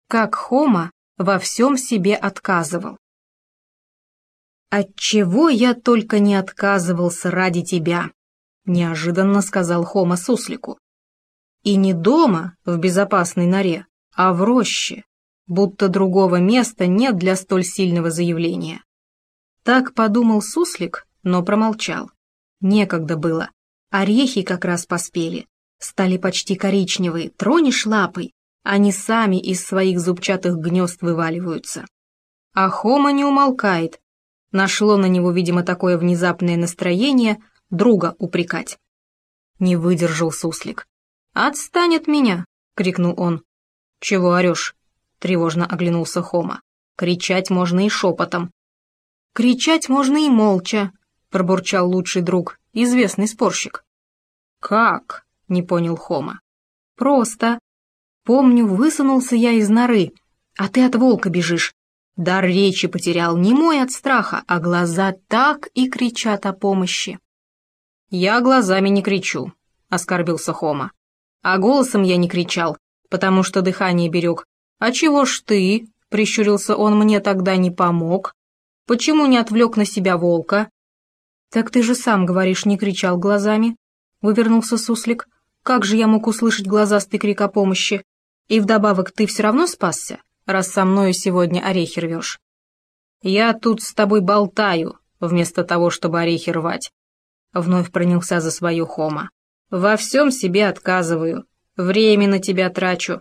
как Хома во всем себе отказывал. «Отчего я только не отказывался ради тебя», — неожиданно сказал Хома суслику. «И не дома, в безопасной норе, а в роще, будто другого места нет для столь сильного заявления». Так подумал суслик, но промолчал. Некогда было. Орехи как раз поспели. Стали почти коричневые. Тронешь лапой, они сами из своих зубчатых гнезд вываливаются. А Хома не умолкает. Нашло на него, видимо, такое внезапное настроение друга упрекать. Не выдержал суслик. «Отстань от меня!» — крикнул он. «Чего орешь?» — тревожно оглянулся Хома. «Кричать можно и шепотом». «Кричать можно и молча», — пробурчал лучший друг, известный спорщик. «Как?» — не понял Хома. «Просто. Помню, высунулся я из норы, а ты от волка бежишь. Дар речи потерял, не мой от страха, а глаза так и кричат о помощи». «Я глазами не кричу», — оскорбился Хома. «А голосом я не кричал, потому что дыхание берег. А чего ж ты?» — прищурился он, — «мне тогда не помог? Почему не отвлек на себя волка?» «Так ты же сам говоришь, не кричал глазами», — вывернулся суслик. «Как же я мог услышать глазастый крик о помощи? И вдобавок ты все равно спасся, раз со мною сегодня орехи рвешь». «Я тут с тобой болтаю, вместо того, чтобы орехи рвать», — вновь принялся за свою Хома. «Во всем себе отказываю, время на тебя трачу.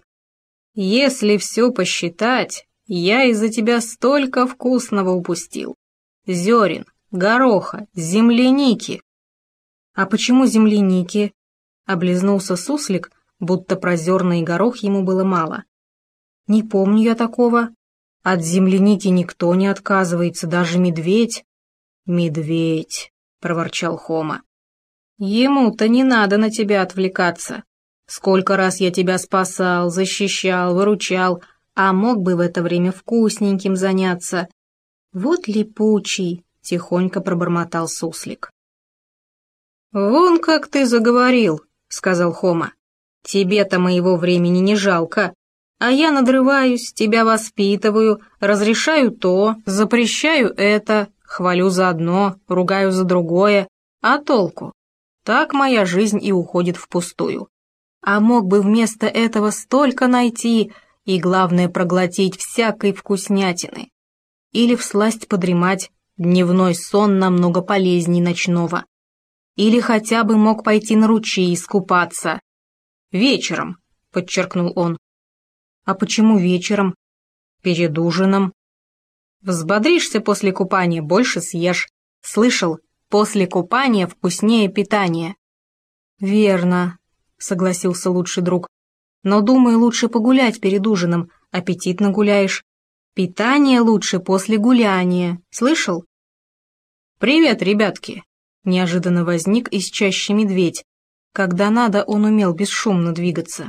Если все посчитать, я из-за тебя столько вкусного упустил. Зерен, гороха, земляники». «А почему земляники?» — облизнулся суслик, будто про зерна и горох ему было мало. «Не помню я такого. От земляники никто не отказывается, даже медведь». «Медведь», — проворчал Хома. «Ему-то не надо на тебя отвлекаться. Сколько раз я тебя спасал, защищал, выручал, а мог бы в это время вкусненьким заняться». «Вот липучий», — тихонько пробормотал суслик. «Вон как ты заговорил», — сказал Хома. «Тебе-то моего времени не жалко, а я надрываюсь, тебя воспитываю, разрешаю то, запрещаю это, хвалю за одно, ругаю за другое, а толку? Так моя жизнь и уходит впустую. А мог бы вместо этого столько найти и, главное, проглотить всякой вкуснятины. Или всласть подремать, дневной сон намного полезней ночного. Или хотя бы мог пойти на ручей искупаться. Вечером», — подчеркнул он. «А почему вечером?» «Перед ужином». «Взбодришься после купания, больше съешь. Слышал, после купания вкуснее питание». «Верно», — согласился лучший друг. «Но, думаю, лучше погулять перед ужином, аппетитно гуляешь. Питание лучше после гуляния, слышал?» «Привет, ребятки!» Неожиданно возник из чащи медведь. Когда надо, он умел бесшумно двигаться.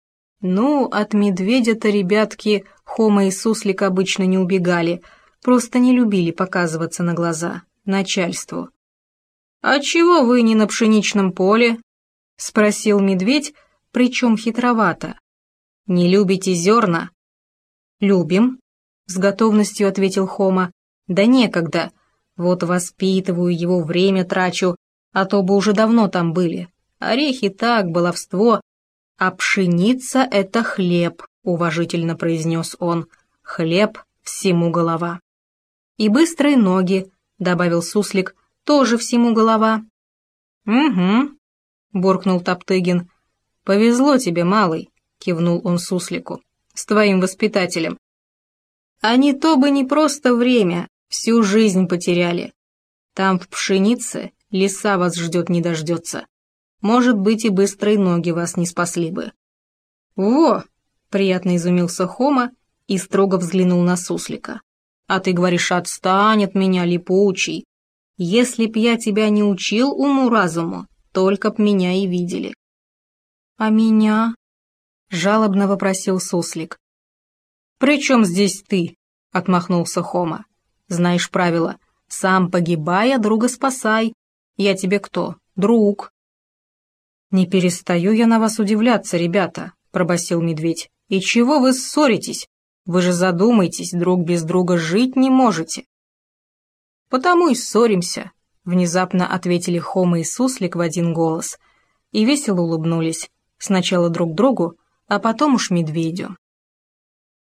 Ну, от медведя-то, ребятки, Хома и суслик обычно не убегали, просто не любили показываться на глаза начальству. «А чего вы не на пшеничном поле?» — спросил медведь, причем хитровато. «Не любите зерна?» «Любим», — с готовностью ответил Хома. «Да некогда. Вот воспитываю его, время трачу, а то бы уже давно там были. Орехи так, баловство. А пшеница — это хлеб», — уважительно произнес он. «Хлеб всему голова». «И быстрые ноги», — добавил суслик, — «тоже всему голова». «Угу», — буркнул Топтыгин. «Повезло тебе, малый», — кивнул он суслику, — «с твоим воспитателем. А не то бы не просто время, всю жизнь потеряли. Там в пшенице лиса вас ждет не дождется. Может быть, и быстрые ноги вас не спасли бы». «Во!» — приятно изумился Хома и строго взглянул на суслика. «А ты говоришь, отстань от меня, липучий. Если б я тебя не учил уму-разуму, только б меня и видели». «А меня?» — жалобно вопросил суслик. «При чем здесь ты?» — отмахнулся Хома. «Знаешь правила, сам погибай, а друга спасай. Я тебе кто? Друг». «Не перестаю я на вас удивляться, ребята», — пробасил медведь. «И чего вы ссоритесь? Вы же задумайтесь, друг без друга жить не можете». «Потому и ссоримся», — внезапно ответили Хома и Суслик в один голос и весело улыбнулись, сначала друг другу, а потом уж медведю.